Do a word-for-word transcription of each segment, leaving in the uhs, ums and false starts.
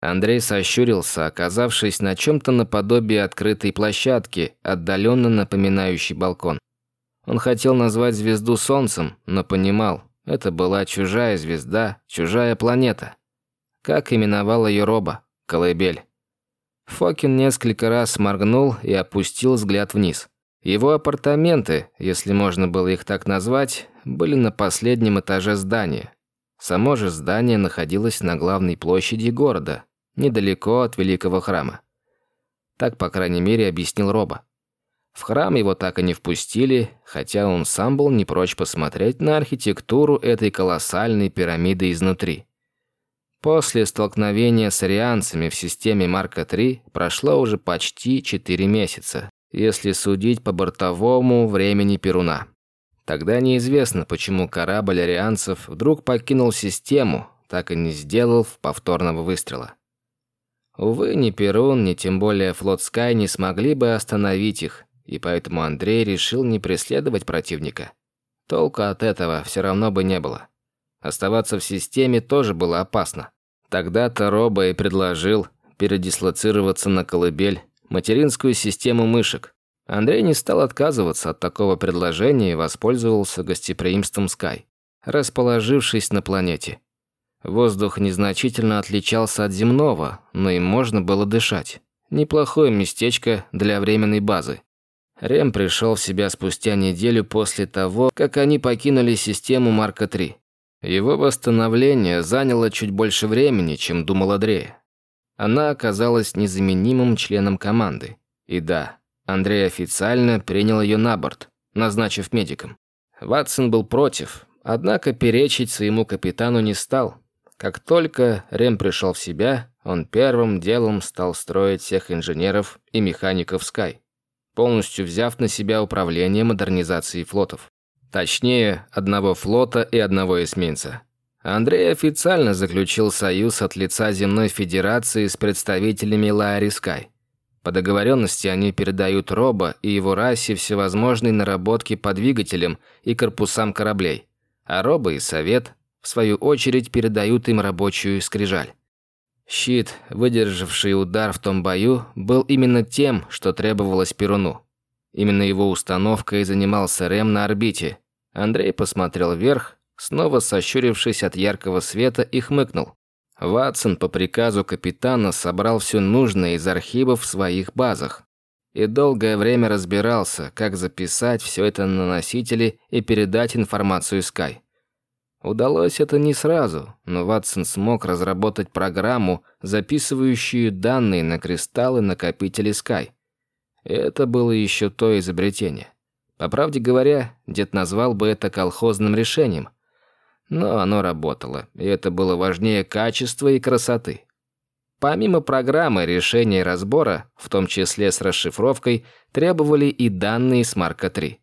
Андрей сощурился, оказавшись на чем-то наподобие открытой площадки, отдаленно напоминающей балкон. Он хотел назвать звезду Солнцем, но понимал, это была чужая звезда, чужая планета. Как именовал ее Роба? Колыбель. Фокин несколько раз моргнул и опустил взгляд вниз. Его апартаменты, если можно было их так назвать, были на последнем этаже здания. Само же здание находилось на главной площади города, недалеко от Великого храма. Так, по крайней мере, объяснил Роба. В храм его так и не впустили, хотя он сам был не прочь посмотреть на архитектуру этой колоссальной пирамиды изнутри. После столкновения с арианцами в системе Марка три прошло уже почти четыре месяца, если судить по бортовому времени Перуна. Тогда неизвестно, почему корабль арианцев вдруг покинул систему, так и не сделав повторного выстрела. Увы, ни Перун, ни тем более флот Скай не смогли бы остановить их, и поэтому Андрей решил не преследовать противника. Толку от этого все равно бы не было. Оставаться в системе тоже было опасно. Тогда-то Роба и предложил передислоцироваться на Колыбель, материнскую систему мышек. Андрей не стал отказываться от такого предложения и воспользовался гостеприимством Скай, расположившись на планете. Воздух незначительно отличался от земного, но им можно было дышать. Неплохое местечко для временной базы. Рэм пришел в себя спустя неделю после того, как они покинули систему Марка три. Его восстановление заняло чуть больше времени, чем думал Андрея. Она оказалась незаменимым членом команды. И да, Андрей официально принял ее на борт, назначив медиком. Ватсон был против, однако перечить своему капитану не стал. Как только Рэм пришел в себя, он первым делом стал строить всех инженеров и механиков Скай, полностью взяв на себя управление модернизацией флотов. Точнее, одного флота и одного эсминца. Андрей официально заключил союз от лица Земной Федерации с представителями Лаари Скай. По договоренности они передают Роба и его расе всевозможные наработки по двигателям и корпусам кораблей, а Роба и Совет, в свою очередь, передают им рабочую скрижаль. Щит, выдержавший удар в том бою, был именно тем, что требовалось Перуну. Именно его установкой занимался Рэм на орбите. Андрей посмотрел вверх, снова сощурившись от яркого света, и хмыкнул. Ватсон по приказу капитана собрал все нужное из архивов в своих базах. И долгое время разбирался, как записать все это на носители и передать информацию Скай. Удалось это не сразу, но Ватсон смог разработать программу, записывающую данные на кристаллы-накопители Скай. Это было еще то изобретение. По правде говоря, дед назвал бы это колхозным решением. Но оно работало, и это было важнее качества и красоты. Помимо программы решения и разбора, в том числе с расшифровкой, требовали и данные с Марка три.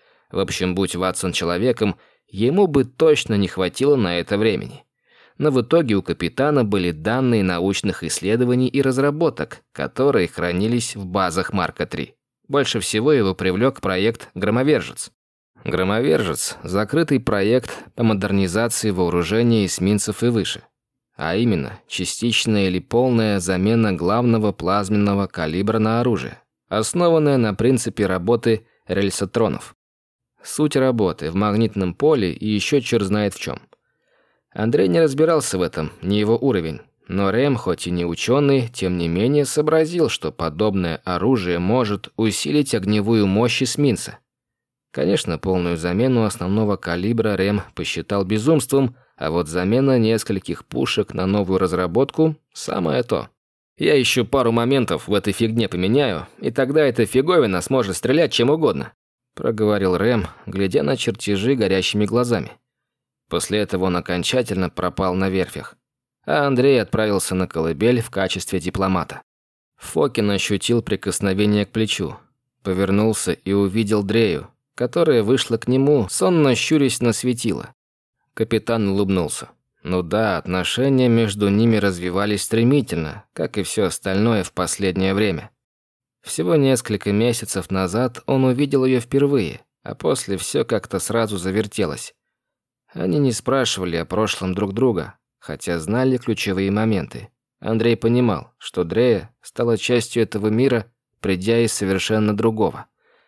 В общем, будь Ватсон человеком, ему бы точно не хватило на это времени. Но в итоге у капитана были данные научных исследований и разработок, которые хранились в базах Марка три. Больше всего его привлек проект «Громовержец». «Громовержец» – закрытый проект по модернизации вооружения эсминцев и выше. А именно, частичная или полная замена главного плазменного калибра на оружие, основанная на принципе работы рельсотронов. Суть работы в магнитном поле и еще черт знает в чем. Андрей не разбирался в этом, не его уровень. Но Рэм, хоть и не ученый, тем не менее сообразил, что подобное оружие может усилить огневую мощь эсминца. Конечно, полную замену основного калибра Рэм посчитал безумством, а вот замена нескольких пушек на новую разработку – самое то. «Я еще пару моментов в этой фигне поменяю, и тогда эта фиговина сможет стрелять чем угодно», – проговорил Рэм, глядя на чертежи горящими глазами. После этого он окончательно пропал на верфях, а Андрей отправился на Колыбель в качестве дипломата. Фокин ощутил прикосновение к плечу, повернулся и увидел Дрею, которая вышла к нему, сонно щурясь на светило. Капитан улыбнулся. Ну да, отношения между ними развивались стремительно, как и все остальное в последнее время. Всего несколько месяцев назад он увидел ее впервые, а после все как-то сразу завертелось. Они не спрашивали о прошлом друг друга, хотя знали ключевые моменты. Андрей понимал, что Дрея стала частью этого мира, придя из совершенно другого.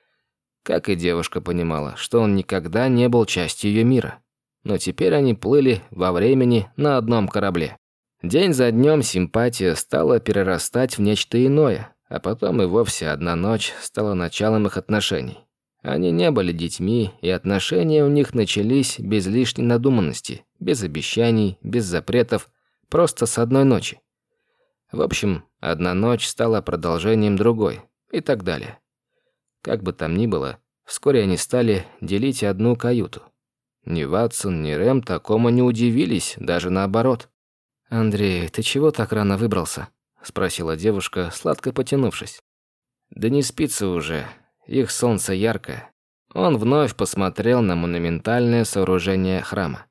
Как и девушка понимала, что он никогда не был частью ее мира. Но теперь они плыли во времени на одном корабле. День за днем симпатия стала перерастать в нечто иное, а потом и вовсе одна ночь стала началом их отношений. Они не были детьми, и отношения у них начались без лишней надуманности, без обещаний, без запретов, просто с одной ночи. В общем, одна ночь стала продолжением другой, и так далее. Как бы там ни было, вскоре они стали делить одну каюту. Ни Ватсон, ни Рэм такому не удивились, даже наоборот. «Андрей, ты чего так рано выбрался?» – спросила девушка, сладко потянувшись. «Да не спится уже. Их солнце яркое». Он вновь посмотрел на монументальное сооружение храма.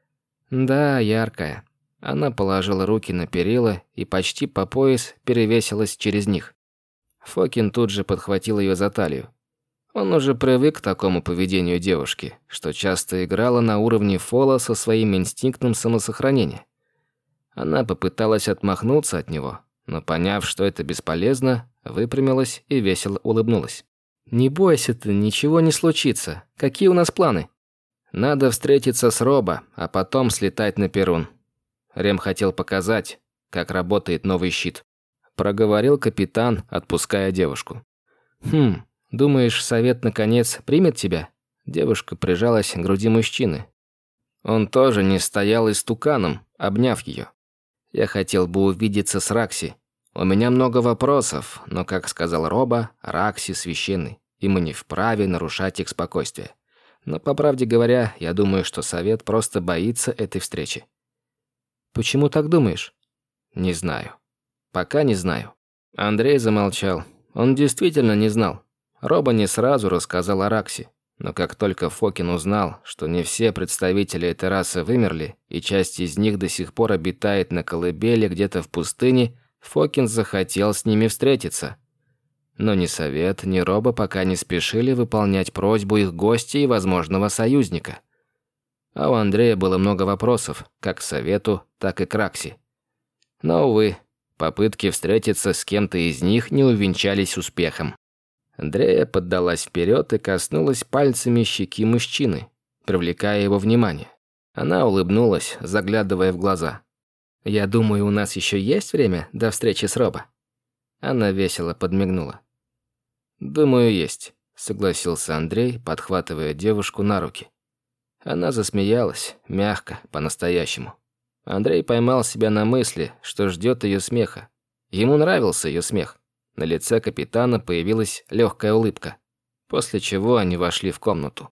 «Да, яркое». Она положила руки на перила и почти по пояс перевесилась через них. Фокин тут же подхватил ее за талию. Он уже привык к такому поведению девушки, что часто играла на уровне фола со своим инстинктом самосохранения. Она попыталась отмахнуться от него, но, поняв, что это бесполезно, выпрямилась и весело улыбнулась. «Не бойся ты, ничего не случится. Какие у нас планы?» «Надо встретиться с Робо, а потом слетать на Перун». Рем хотел показать, как работает новый щит. Проговорил капитан, отпуская девушку. «Хм, думаешь, совет наконец примет тебя?» Девушка прижалась к груди мужчины. Он тоже не стоял истуканом, обняв ее. «Я хотел бы увидеться с Ракси. У меня много вопросов, но, как сказал Робо, Ракси священный, и мы не вправе нарушать их спокойствие. Но, по правде говоря, я думаю, что совет просто боится этой встречи». «Почему так думаешь?» «Не знаю. Пока не знаю». Андрей замолчал. Он действительно не знал. Робо не сразу рассказал о Ракси. Но как только Фокин узнал, что не все представители этой расы вымерли, и часть из них до сих пор обитает на колыбели где-то в пустыне, Фокин захотел с ними встретиться. Но ни совет, ни Робо пока не спешили выполнять просьбу их гостя и возможного союзника. А у Андрея было много вопросов, как к совету, так и к Ракси. Но, увы, попытки встретиться с кем-то из них не увенчались успехом. Андрея поддалась вперед и коснулась пальцами щеки мужчины, привлекая его внимание. Она улыбнулась, заглядывая в глаза. «Я думаю, у нас еще есть время до встречи с Робо?» Она весело подмигнула. «Думаю, есть», — согласился Андрей, подхватывая девушку на руки. Она засмеялась, мягко, по-настоящему. Андрей поймал себя на мысли, что ждет ее смеха. Ему нравился ее смех. На лице капитана появилась легкая улыбка, после чего они вошли в комнату.